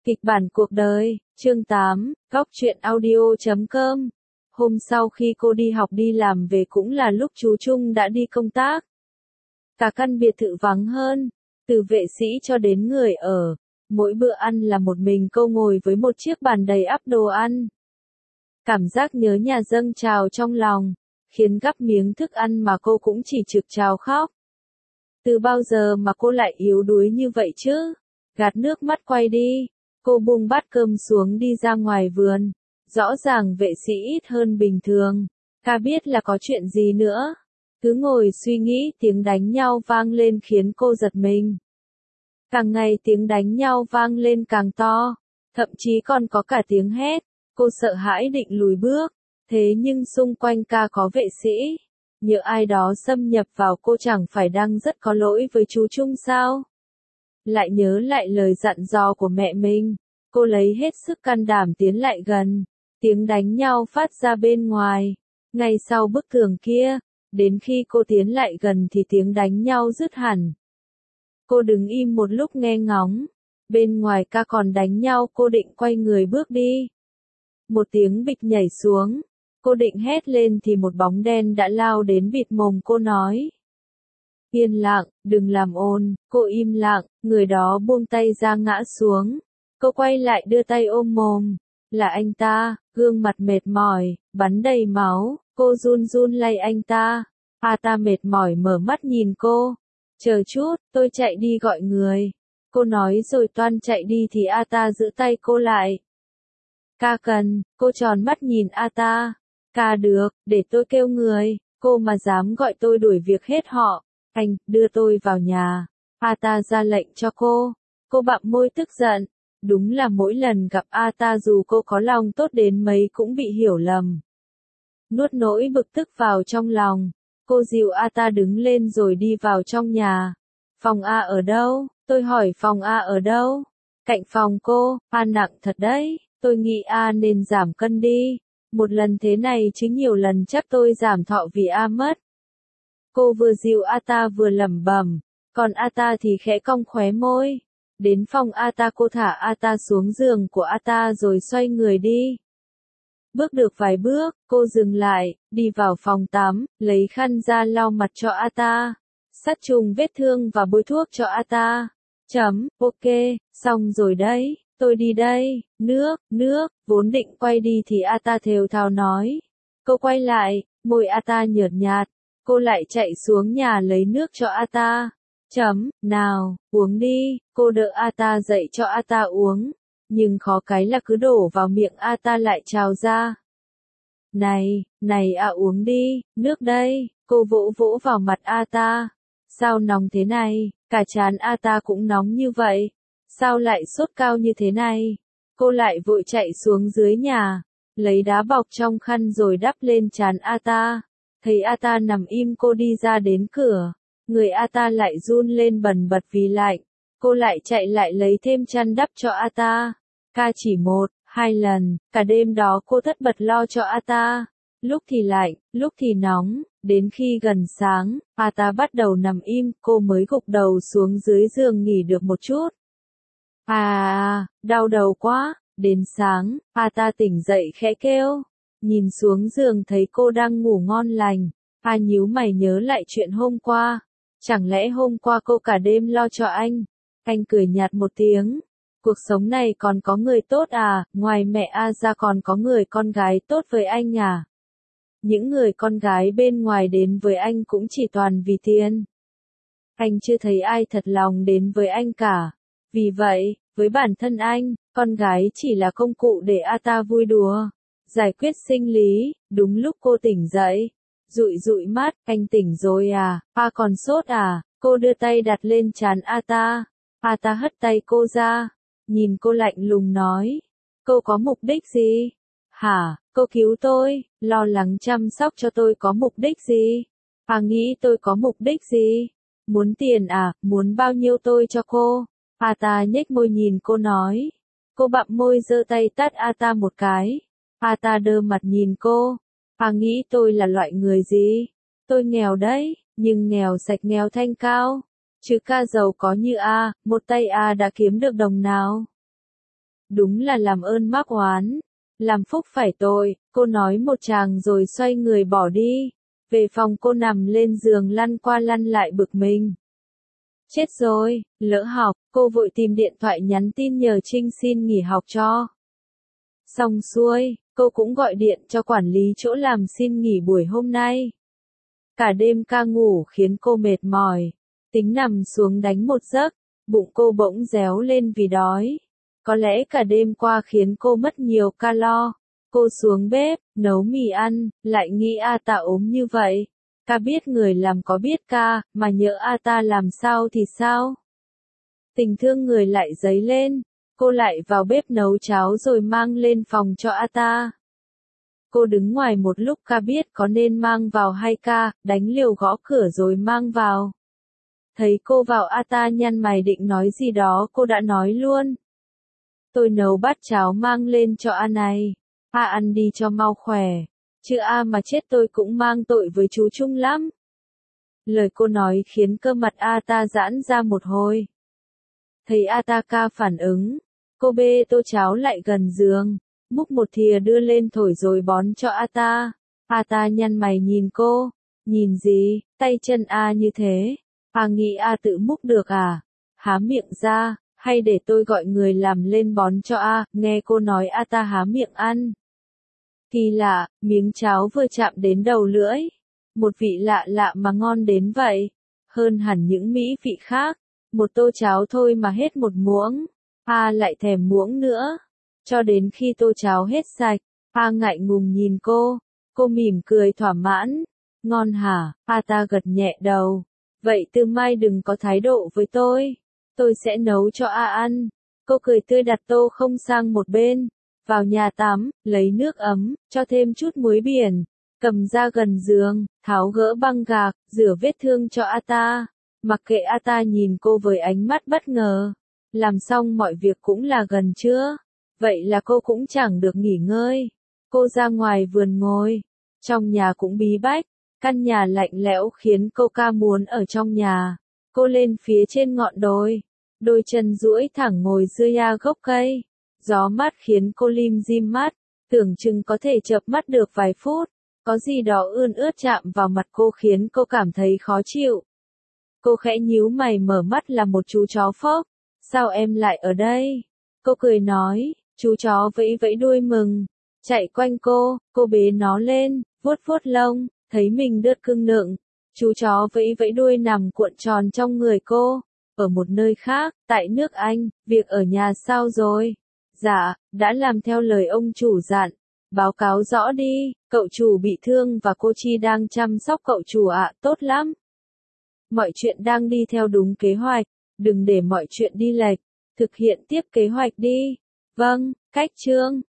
Kịch bản cuộc đời, chương 8, góc truyện audio.com. Hôm sau khi cô đi học đi làm về cũng là lúc chú Trung đã đi công tác. Cả căn biệt thự vắng hơn, từ vệ sĩ cho đến người ở. Mỗi bữa ăn là một mình cô ngồi với một chiếc bàn đầy ắp đồ ăn. Cảm giác nhớ nhà dâng trào trong lòng, khiến gắp miếng thức ăn mà cô cũng chỉ trực trào khóc. Từ bao giờ mà cô lại yếu đuối như vậy chứ? Gạt nước mắt quay đi. Cô buông bát cơm xuống đi ra ngoài vườn. Rõ ràng vệ sĩ ít hơn bình thường. Ca biết là có chuyện gì nữa. Cứ ngồi suy nghĩ tiếng đánh nhau vang lên khiến cô giật mình. Càng ngày tiếng đánh nhau vang lên càng to. Thậm chí còn có cả tiếng hét. Cô sợ hãi định lùi bước. Thế nhưng xung quanh ca có vệ sĩ. Nhỡ ai đó xâm nhập vào cô chẳng phải đang rất có lỗi với chú Trung sao? Lại nhớ lại lời dặn dò của mẹ mình, cô lấy hết sức can đảm tiến lại gần, tiếng đánh nhau phát ra bên ngoài, ngay sau bức tường kia, đến khi cô tiến lại gần thì tiếng đánh nhau dứt hẳn. Cô đứng im một lúc nghe ngóng, bên ngoài ca còn đánh nhau cô định quay người bước đi. Một tiếng bịch nhảy xuống, cô định hét lên thì một bóng đen đã lao đến bịt mồm cô nói. Yên lặng, đừng làm ồn, cô im lặng, người đó buông tay ra ngã xuống. Cô quay lại đưa tay ôm mồm. Là anh ta, gương mặt mệt mỏi, bắn đầy máu, cô run run lay anh ta. Ta mệt mỏi mở mắt nhìn cô. Chờ chút, tôi chạy đi gọi người. Cô nói rồi toan chạy đi thì ta giữ tay cô lại. Ca cần, cô tròn mắt nhìn ta. Ca được, để tôi kêu người, cô mà dám gọi tôi đuổi việc hết họ. Anh, đưa tôi vào nhà. Ta ra lệnh cho cô. Cô bặm môi tức giận. Đúng là mỗi lần gặp ta dù cô có lòng tốt đến mấy cũng bị hiểu lầm. Nuốt nỗi bực tức vào trong lòng. Cô dìu ta đứng lên rồi đi vào trong nhà. Phòng A ở đâu? Tôi hỏi phòng A ở đâu? Cạnh phòng cô. Nặng thật đấy. Tôi nghĩ nên giảm cân đi. Một lần thế này chứ nhiều lần chắc tôi giảm thọ vì mất. Cô vừa dìu ta vừa lẩm bẩm, còn ta thì khẽ cong khóe môi. Đến phòng ta cô thả ta xuống giường của ta rồi xoay người đi. Bước được vài bước, cô dừng lại, đi vào phòng tắm, lấy khăn ra lau mặt cho ta, sát trùng vết thương và bôi thuốc cho ta. Ok, xong rồi đấy, tôi đi đây, nước, vốn định quay đi thì ta thều thào nói. Cô quay lại, môi ta nhợt nhạt. Cô lại chạy xuống nhà lấy nước cho ta. Nào, uống đi, cô đỡ ta dậy cho ta uống. Nhưng khó cái là cứ đổ vào miệng ta lại trào ra. Này uống đi, nước đây, cô vỗ vỗ vào mặt ta. Sao nóng thế này, cả trán ta cũng nóng như vậy. Sao lại sốt cao như thế này? Cô lại vội chạy xuống dưới nhà, lấy đá bọc trong khăn rồi đắp lên trán ta. Thấy ta nằm im cô đi ra đến cửa, người ta lại run lên bần bật vì lạnh, cô lại chạy lại lấy thêm chăn đắp cho ta. Ca chỉ 1-2 lần, cả đêm đó cô tất bật lo cho ta, lúc thì lạnh, lúc thì nóng, đến khi gần sáng, ta bắt đầu nằm im, cô mới gục đầu xuống dưới giường nghỉ được một chút. Đau đầu quá, đến sáng, ta tỉnh dậy khẽ kêu. Nhìn xuống giường thấy cô đang ngủ ngon lành, nhíu mày nhớ lại chuyện hôm qua. Chẳng lẽ hôm qua cô cả đêm lo cho anh? Anh cười nhạt một tiếng. Cuộc sống này còn có người tốt ngoài mẹ ra còn có người con gái tốt với anh Những người con gái bên ngoài đến với anh cũng chỉ toàn vì tiền. Anh chưa thấy ai thật lòng đến với anh cả. Vì vậy, với bản thân anh, con gái chỉ là công cụ để ta vui đùa. Giải quyết sinh lý, đúng lúc cô tỉnh dậy. Dụi mắt, anh tỉnh rồi còn sốt cô đưa tay đặt lên trán ta. Ta hất tay cô ra, nhìn cô lạnh lùng nói. Cô có mục đích gì? Cô cứu tôi, lo lắng chăm sóc cho tôi có mục đích gì? Nghĩ tôi có mục đích gì? Muốn tiền muốn bao nhiêu tôi cho cô? Ta nhếch môi nhìn cô nói. Cô bặm môi giơ tay tát ta một cái. Ta đơ mặt nhìn cô. Nghĩ tôi là loại người gì? Tôi nghèo đấy, nhưng nghèo sạch nghèo thanh cao. Chứ ca giàu có như một tay đã kiếm được đồng nào. đúng là làm ơn mắc oán, làm phúc phải tội, cô nói một tràng rồi xoay người bỏ đi. Về phòng cô nằm lên giường lăn qua lăn lại bực mình. Chết rồi, lỡ học, cô vội tìm điện thoại nhắn tin nhờ Trinh xin nghỉ học cho. Xong xuôi, cô cũng gọi điện cho quản lý chỗ làm xin nghỉ buổi hôm nay. Cả đêm ca ngủ khiến cô mệt mỏi, tính nằm xuống đánh một giấc, bụng cô bỗng réo lên vì đói. Có lẽ cả đêm qua khiến cô mất nhiều calo. Cô xuống bếp, nấu mì ăn, lại nghĩ ta ốm như vậy. Ca biết người làm có biết ca, mà nhỡ ta làm sao thì sao? Tình thương người lại dấy lên, cô lại vào bếp nấu cháo rồi mang lên phòng cho ta. Cô đứng ngoài một lúc ca biết có nên mang vào hay ca, đánh liều gõ cửa rồi mang vào. Thấy cô vào ta nhăn mày định nói gì đó cô đã nói luôn. Tôi nấu bát cháo mang lên cho này. Ăn đi cho mau khỏe. Chứ mà chết tôi cũng mang tội với chú Trung lắm. Lời cô nói khiến cơ mặt ta giãn ra một hồi. Thấy ta ca phản ứng. Cô bê tô cháo lại gần giường. Múc một thìa đưa lên thổi rồi bón cho ta. Ta nhăn mày nhìn cô. Nhìn gì, tay chân như thế. Nghĩ tự múc được à? Há miệng ra, hay để tôi gọi người làm lên bón cho nghe cô nói ta há miệng ăn. Kỳ lạ, miếng cháo vừa chạm đến đầu lưỡi. Một vị lạ lạ mà ngon đến vậy. Hơn hẳn những mỹ vị khác. Một tô cháo thôi mà hết một muỗng. Lại thèm muỗng nữa. Cho đến khi tô cháo hết sạch, ngại ngùng nhìn cô. Cô mỉm cười thỏa mãn. Ngon hả? Ta gật nhẹ đầu. Vậy từ mai đừng có thái độ với tôi. Tôi sẽ nấu cho ăn. Cô cười tươi đặt tô không sang một bên. Vào nhà tắm, lấy nước ấm, cho thêm chút muối biển. Cầm ra gần giường, tháo gỡ băng gạc, rửa vết thương cho ta. Mặc kệ ta nhìn cô với ánh mắt bất ngờ. Làm xong mọi việc cũng là gần trưa. Vậy là cô cũng chẳng được nghỉ ngơi. Cô ra ngoài vườn ngồi. Trong nhà cũng bí bách. Căn nhà lạnh lẽo khiến cô ca muốn ở trong nhà. Cô lên phía trên ngọn đồi. Đôi chân duỗi thẳng ngồi dưới gốc cây. Gió mát khiến cô lim dim mắt. Tưởng chừng có thể chợp mắt được vài phút. Có gì đó ươn ướt chạm vào mặt cô khiến cô cảm thấy khó chịu. Cô khẽ nhíu mày mở mắt là một chú chó phốc. Sao em lại ở đây? Cô cười nói. Chú chó vẫy vẫy đuôi mừng. Chạy quanh cô bế nó lên, vuốt vuốt lông. Thấy mình đứt cưng nựng, chú chó vẫy vẫy đuôi nằm cuộn tròn trong người cô. Ở một nơi khác, tại nước Anh, việc ở nhà sao rồi? Dạ, đã làm theo lời ông chủ dặn. Báo cáo rõ đi, cậu chủ bị thương và cô Chi đang chăm sóc cậu chủ ạ, tốt lắm. Mọi chuyện đang đi theo đúng kế hoạch, đừng để mọi chuyện đi lệch. Thực hiện tiếp kế hoạch đi. Vâng, cách chương.